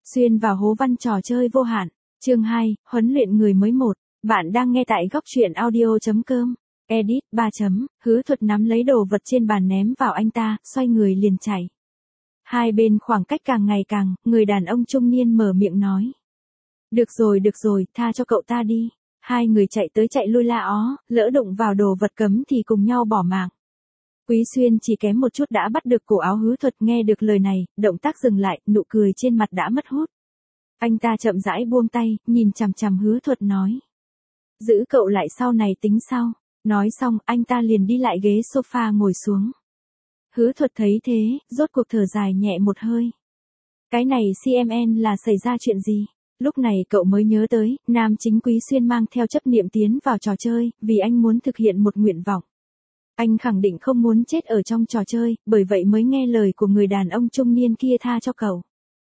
Xuyên vào hố văn trò chơi vô hạn. Chương 2, huấn luyện người mới 1. Bạn đang nghe tại góc truyện audio.com. Edit 3. Hứa Thuật nắm lấy đồ vật trên bàn ném vào anh ta, xoay người liền chạy. Hai bên khoảng cách càng ngày càng, người đàn ông trung niên mở miệng nói. Được rồi, tha cho cậu ta đi. Hai người chạy tới chạy lui la ó, lỡ đụng vào đồ vật cấm thì cùng nhau bỏ mạng. Quý Xuyên chỉ kém một chút đã bắt được cổ áo Hứa Thuật, nghe được lời này, động tác dừng lại, nụ cười trên mặt đã mất hút. Anh ta chậm rãi buông tay, nhìn chằm chằm Hứa Thuật nói. Giữ cậu lại sau này tính sau. Nói xong, anh ta liền đi lại ghế sofa ngồi xuống. Hứa Thuật thấy thế, rốt cuộc thở dài nhẹ một hơi. Cái này CMN là xảy ra chuyện gì? Lúc này cậu mới nhớ tới, nam chính Quý Xuyên mang theo chấp niệm tiến vào trò chơi, vì anh muốn thực hiện một nguyện vọng. Anh khẳng định không muốn chết ở trong trò chơi, bởi vậy mới nghe lời của người đàn ông trung niên kia tha cho cậu.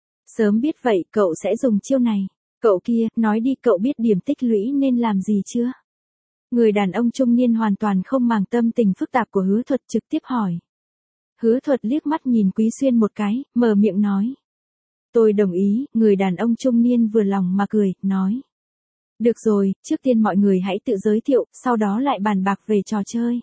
Sớm biết vậy, cậu sẽ dùng chiêu này. Cậu kia, nói đi, cậu biết điểm tích lũy nên làm gì chưa? Người đàn ông trung niên hoàn toàn không màng tâm tình phức tạp của Hứa Thuật, trực tiếp hỏi. Hứa Thuật liếc mắt nhìn Quý Xuyên một cái, mở miệng nói. Tôi đồng ý. Người đàn ông trung niên vừa lòng mà cười, nói. Được rồi, trước tiên mọi người hãy tự giới thiệu, sau đó lại bàn bạc về trò chơi.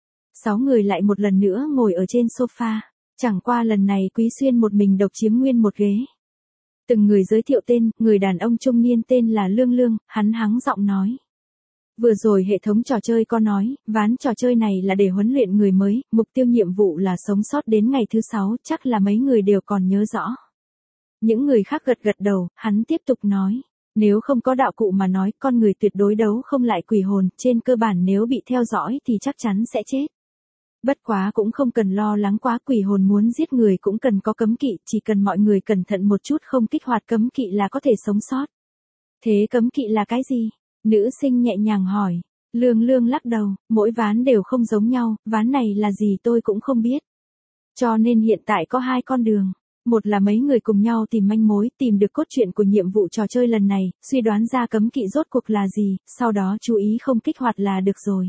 6 người lại một lần nữa ngồi ở trên sofa. Chẳng qua lần này Quý Xuyên một mình độc chiếm nguyên một ghế. Từng người giới thiệu tên, người đàn ông trung niên tên là Lương Lương, hắn hắng giọng nói. Vừa rồi hệ thống trò chơi có nói, ván trò chơi này là để huấn luyện người mới, mục tiêu nhiệm vụ là sống sót đến ngày thứ 6, chắc là mấy người đều còn nhớ rõ. Những người khác gật gật đầu, hắn tiếp tục nói. Nếu không có đạo cụ mà nói, con người tuyệt đối đấu không lại quỷ hồn, trên cơ bản nếu bị theo dõi thì chắc chắn sẽ chết. Bất quá cũng không cần lo lắng quá, quỷ hồn muốn giết người cũng cần có cấm kỵ, chỉ cần mọi người cẩn thận một chút không kích hoạt cấm kỵ là có thể sống sót. Thế cấm kỵ là cái gì? Nữ sinh nhẹ nhàng hỏi. Lương Lương lắc đầu, mỗi ván đều không giống nhau, ván này là gì tôi cũng không biết. Cho nên hiện tại có 2 con đường. Một là mấy người cùng nhau tìm manh mối, tìm được cốt truyện của nhiệm vụ trò chơi lần này, suy đoán ra cấm kỵ rốt cuộc là gì, sau đó chú ý không kích hoạt là được rồi.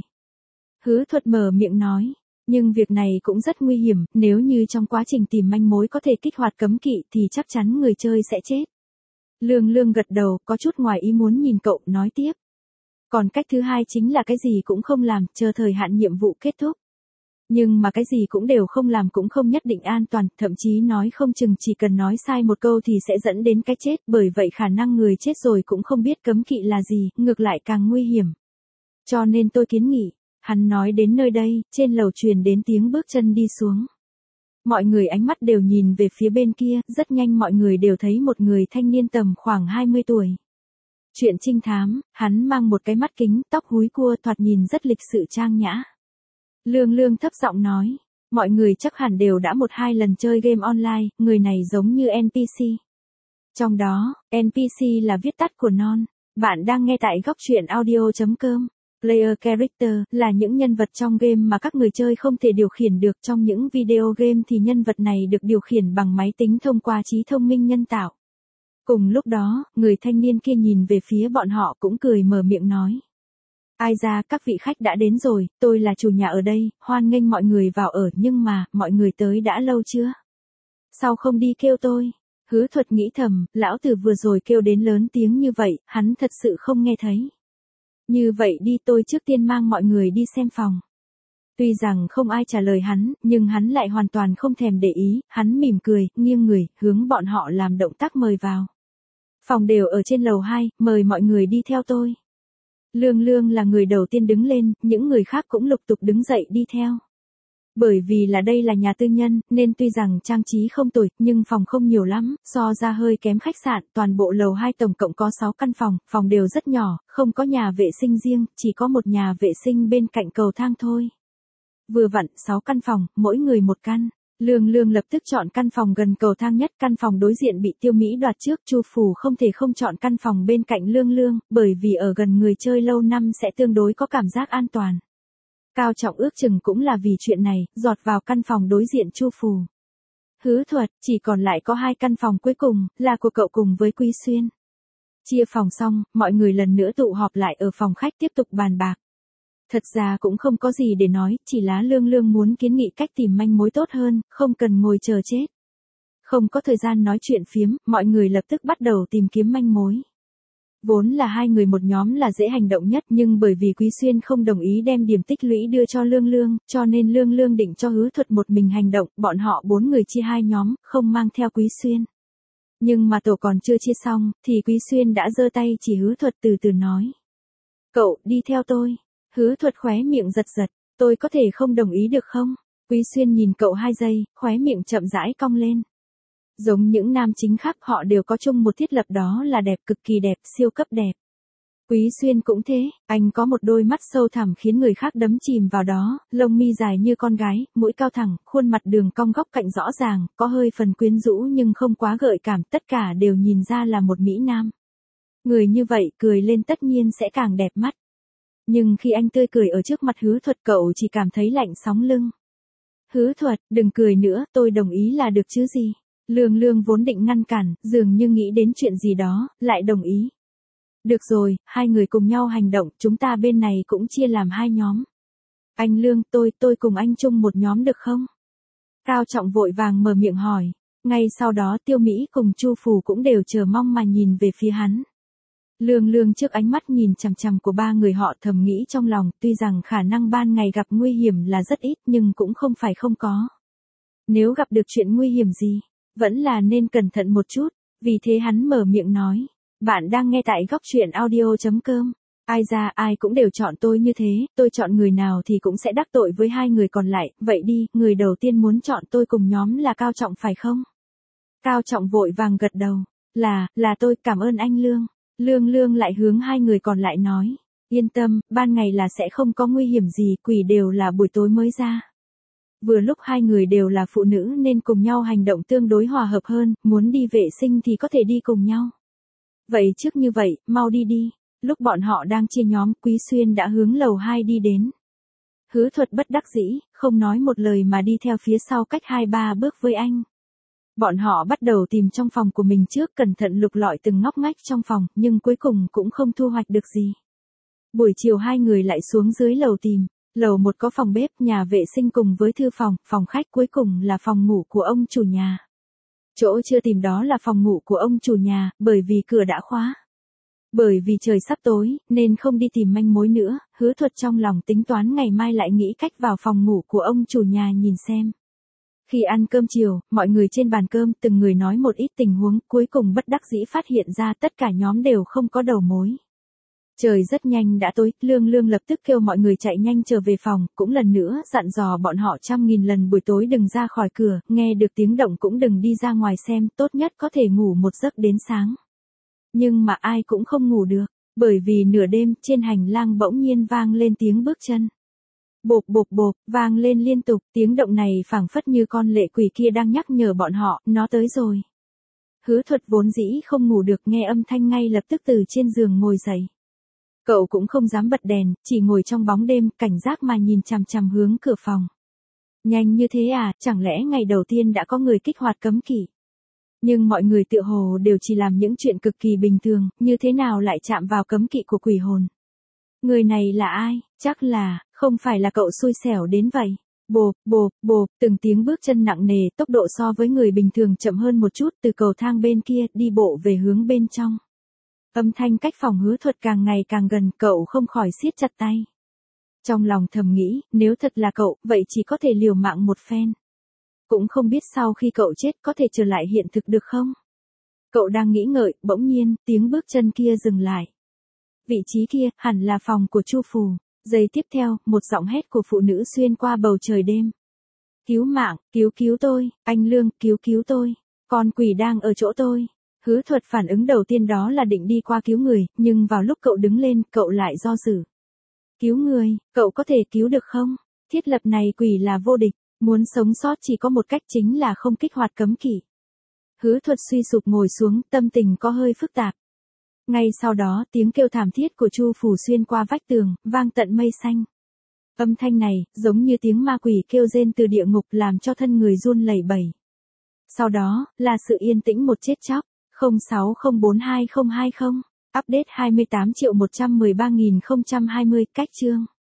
Hứa Thuật mở miệng nói. Nhưng việc này cũng rất nguy hiểm, nếu như trong quá trình tìm manh mối có thể kích hoạt cấm kỵ thì chắc chắn người chơi sẽ chết. Lương Lương gật đầu, có chút ngoài ý muốn nhìn cậu, nói tiếp. Còn cách thứ hai chính là cái gì cũng không làm, chờ thời hạn nhiệm vụ kết thúc. Nhưng mà cái gì cũng đều không làm cũng không nhất định an toàn, thậm chí nói không chừng chỉ cần nói sai một câu thì sẽ dẫn đến cái chết, bởi vậy khả năng người chết rồi cũng không biết cấm kỵ là gì, ngược lại càng nguy hiểm. Cho nên tôi kiến nghị. Hắn nói đến nơi đây, trên lầu truyền đến tiếng bước chân đi xuống. Mọi người ánh mắt đều nhìn về phía bên kia, rất nhanh mọi người đều thấy một người thanh niên tầm khoảng 20 tuổi. Chuyện trinh thám, hắn mang một cái mắt kính, tóc húi cua, thoạt nhìn rất lịch sự trang nhã. Lương Lương thấp giọng nói, mọi người chắc hẳn đều đã 1-2 lần chơi game online, người này giống như NPC. Trong đó, NPC là viết tắt của non. Bạn đang nghe tại góc truyện audio.com. Player character là những nhân vật trong game mà các người chơi không thể điều khiển được. Trong những video game thì nhân vật này được điều khiển bằng máy tính thông qua trí thông minh nhân tạo. Cùng lúc đó, người thanh niên kia nhìn về phía bọn họ cũng cười mở miệng nói. Ai ra, các vị khách đã đến rồi, tôi là chủ nhà ở đây, hoan nghênh mọi người vào ở, nhưng mà, mọi người tới đã lâu chưa? Sao không đi kêu tôi? Hứa Thuật nghĩ thầm, lão tử vừa rồi kêu đến lớn tiếng như vậy, hắn thật sự không nghe thấy. Như vậy đi, tôi trước tiên mang mọi người đi xem phòng. Tuy rằng không ai trả lời hắn, nhưng hắn lại hoàn toàn không thèm để ý, hắn mỉm cười, nghiêng người, hướng bọn họ làm động tác mời vào. Phòng đều ở trên lầu 2, mời mọi người đi theo tôi. Lương Lương là người đầu tiên đứng lên, những người khác cũng lục tục đứng dậy đi theo. Bởi vì là đây là nhà tư nhân, nên tuy rằng trang trí không tồi, nhưng phòng không nhiều lắm, so ra hơi kém khách sạn, toàn bộ lầu 2 tổng cộng có 6 căn phòng, phòng đều rất nhỏ, không có nhà vệ sinh riêng, chỉ có một nhà vệ sinh bên cạnh cầu thang thôi. Vừa vặn, 6 căn phòng, mỗi người một căn. Lương Lương lập tức chọn căn phòng gần cầu thang nhất, căn phòng đối diện bị Tiêu Mỹ đoạt trước, Chu Phủ không thể không chọn căn phòng bên cạnh Lương Lương, bởi vì ở gần người chơi lâu năm sẽ tương đối có cảm giác an toàn. Cao Trọng ước chừng cũng là vì chuyện này, giọt vào căn phòng đối diện Chu Phù. Hứa Thuật, chỉ còn lại có 2 căn phòng cuối cùng, là của cậu cùng với Quý Xuyên. Chia phòng xong, mọi người lần nữa tụ họp lại ở phòng khách tiếp tục bàn bạc. Thật ra cũng không có gì để nói, chỉ là Lương Lương muốn kiến nghị cách tìm manh mối tốt hơn, không cần ngồi chờ chết. Không có thời gian nói chuyện phiếm, mọi người lập tức bắt đầu tìm kiếm manh mối. Vốn là hai người một nhóm là dễ hành động nhất, nhưng bởi vì Quý Xuyên không đồng ý đem điểm tích lũy đưa cho Lương Lương, cho nên Lương Lương định cho Hứa Thuật một mình hành động, bọn họ 4 người chia hai nhóm, không mang theo Quý Xuyên. Nhưng mà tổ còn chưa chia xong, thì Quý Xuyên đã giơ tay chỉ Hứa Thuật từ từ nói. Cậu, đi theo tôi. Hứa Thuật khóe miệng giật giật, tôi có thể không đồng ý được không? Quý Xuyên nhìn cậu 2 giây, khóe miệng chậm rãi cong lên. Giống những nam chính khác, họ đều có chung một thiết lập, đó là đẹp, cực kỳ đẹp, siêu cấp đẹp. Quý Xuyên cũng thế, anh có một đôi mắt sâu thẳm khiến người khác đắm chìm vào đó, lông mi dài như con gái, mũi cao thẳng, khuôn mặt đường cong góc cạnh rõ ràng, có hơi phần quyến rũ nhưng không quá gợi cảm, tất cả đều nhìn ra là một mỹ nam. Người như vậy cười lên tất nhiên sẽ càng đẹp mắt. Nhưng khi anh tươi cười ở trước mặt Hứa Thuật, cậu chỉ cảm thấy lạnh sóng lưng. Hứa Thuật, đừng cười nữa, tôi đồng ý là được chứ gì. Lương Lương vốn định ngăn cản, dường như nghĩ đến chuyện gì đó, lại đồng ý. Được rồi, hai người cùng nhau hành động, chúng ta bên này cũng chia làm hai nhóm. Anh Lương, tôi cùng anh chung một nhóm được không? Cao Trọng vội vàng mở miệng hỏi. Ngay sau đó Tiêu Mỹ cùng Chu Phù cũng đều chờ mong mà nhìn về phía hắn. Lương Lương trước ánh mắt nhìn chằm chằm của ba người họ thầm nghĩ trong lòng, tuy rằng khả năng ban ngày gặp nguy hiểm là rất ít nhưng cũng không phải không có. Nếu gặp được chuyện nguy hiểm gì, vẫn là nên cẩn thận một chút, vì thế hắn mở miệng nói. Bạn đang nghe tại góc truyện audio.com. Ai ra ai cũng đều chọn tôi như thế, tôi chọn người nào thì cũng sẽ đắc tội với hai người còn lại, vậy đi, người đầu tiên muốn chọn tôi cùng nhóm là Cao Trọng phải không? Cao Trọng vội vàng gật đầu. Là tôi, cảm ơn anh Lương. Lương Lương lại hướng hai người còn lại nói. Yên tâm, ban ngày là sẽ không có nguy hiểm gì, quỷ đều là buổi tối mới ra. Vừa lúc hai người đều là phụ nữ nên cùng nhau hành động tương đối hòa hợp hơn, muốn đi vệ sinh thì có thể đi cùng nhau. Vậy trước như vậy, mau đi đi. Lúc bọn họ đang chia nhóm, Quý Xuyên đã hướng lầu 2 đi đến. Hứa Thuật bất đắc dĩ, không nói một lời mà đi theo phía sau cách 2-3 bước với anh. Bọn họ bắt đầu tìm trong phòng của mình trước, cẩn thận lục lọi từng ngóc ngách trong phòng, nhưng cuối cùng cũng không thu hoạch được gì. Buổi chiều hai người lại xuống dưới lầu tìm. Lầu 1 có phòng bếp, nhà vệ sinh cùng với thư phòng, phòng khách, cuối cùng là phòng ngủ của ông chủ nhà. Chỗ chưa tìm đó là phòng ngủ của ông chủ nhà, bởi vì cửa đã khóa. Bởi vì trời sắp tối, nên không đi tìm manh mối nữa, Hứa Thuật trong lòng tính toán ngày mai lại nghĩ cách vào phòng ngủ của ông chủ nhà nhìn xem. Khi ăn cơm chiều, mọi người trên bàn cơm từng người nói một ít tình huống, cuối cùng bất đắc dĩ phát hiện ra tất cả nhóm đều không có đầu mối. Trời rất nhanh đã tối, Lương Lương lập tức kêu mọi người chạy nhanh trở về phòng, cũng lần nữa dặn dò bọn họ 100.000 lần buổi tối đừng ra khỏi cửa, nghe được tiếng động cũng đừng đi ra ngoài xem, tốt nhất có thể ngủ một giấc đến sáng. Nhưng mà ai cũng không ngủ được, bởi vì nửa đêm trên hành lang bỗng nhiên vang lên tiếng bước chân. Bộp bộp bộp, vang lên liên tục, tiếng động này phảng phất như con lệ quỷ kia đang nhắc nhở bọn họ, nó tới rồi. Hứa Thuật vốn dĩ không ngủ được, nghe âm thanh ngay lập tức từ trên giường ngồi dậy. Cậu cũng không dám bật đèn, chỉ ngồi trong bóng đêm, cảnh giác mà nhìn chằm chằm hướng cửa phòng. Nhanh như thế à, chẳng lẽ ngày đầu tiên đã có người kích hoạt cấm kỵ? Nhưng mọi người tựa hồ đều chỉ làm những chuyện cực kỳ bình thường, như thế nào lại chạm vào cấm kỵ của quỷ hồn? Người này là ai? Chắc là, không phải là cậu xui xẻo đến vậy. Bộp, bộp, bộp, từng tiếng bước chân nặng nề, tốc độ so với người bình thường chậm hơn một chút, từ cầu thang bên kia, đi bộ về hướng bên trong. Âm thanh cách phòng Hứa Thuật càng ngày càng gần, cậu không khỏi siết chặt tay. Trong lòng thầm nghĩ, nếu thật là cậu, vậy chỉ có thể liều mạng một phen. Cũng không biết sau khi cậu chết có thể trở lại hiện thực được không? Cậu đang nghĩ ngợi, bỗng nhiên, tiếng bước chân kia dừng lại. Vị trí kia, hẳn là phòng của Chu Phù. Giây tiếp theo, một giọng hét của phụ nữ xuyên qua bầu trời đêm. Cứu mạng, cứu tôi, anh Lương, cứu tôi. Con quỷ đang ở chỗ tôi. Hứa Thuật phản ứng đầu tiên đó là định đi qua cứu người, nhưng vào lúc cậu đứng lên, cậu lại do dự. Cứu người, cậu có thể cứu được không? Thiết lập này quỷ là vô địch, muốn sống sót chỉ có một cách chính là không kích hoạt cấm kỵ. Hứa Thuật suy sụp ngồi xuống, tâm tình có hơi phức tạp. Ngay sau đó, tiếng kêu thảm thiết của Chu Phù xuyên qua vách tường, vang tận mây xanh. Âm thanh này, giống như tiếng ma quỷ kêu rên từ địa ngục làm cho thân người run lẩy bẩy. Sau đó, là sự yên tĩnh một chết chóc. 06042020. Update 28.113.020, cách chương.